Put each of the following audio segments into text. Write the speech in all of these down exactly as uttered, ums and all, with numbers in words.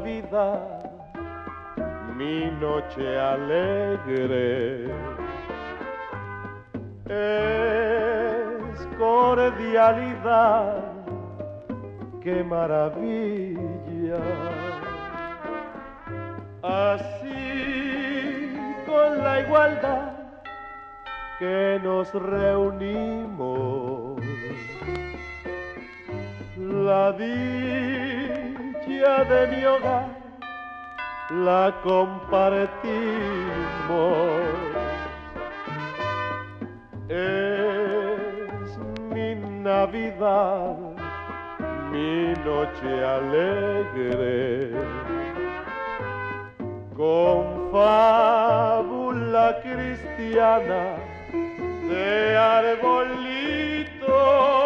Navidad, mi noche alegre es cordialidad, qué maravilla. Así con la igualdad que nos reunimos, la dicha de mi hogar la compartimos. Es mi Navidad, mi noche alegre, con fábula cristiana de arbolito,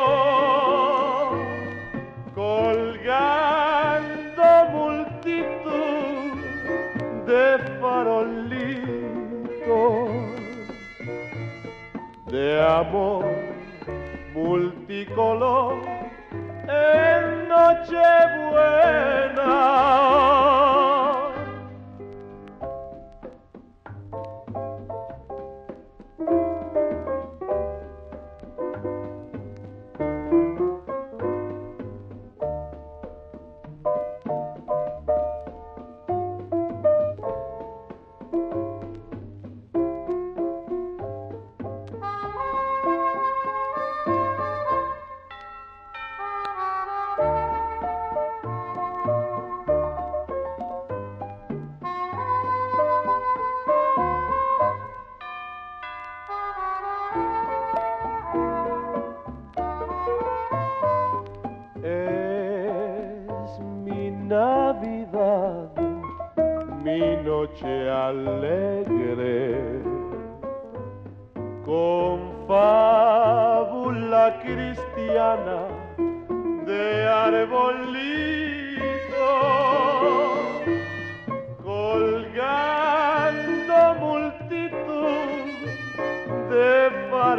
colgando multitud de farolitos, de amor multicolor en Nochebuena. Es mi Navidad, mi noche alegre, con fábula cristiana de arbolito, colgando multitud de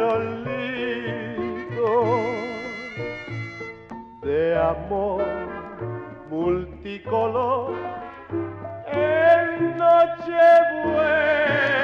farolitos, de amor multicolor en Nochebuena.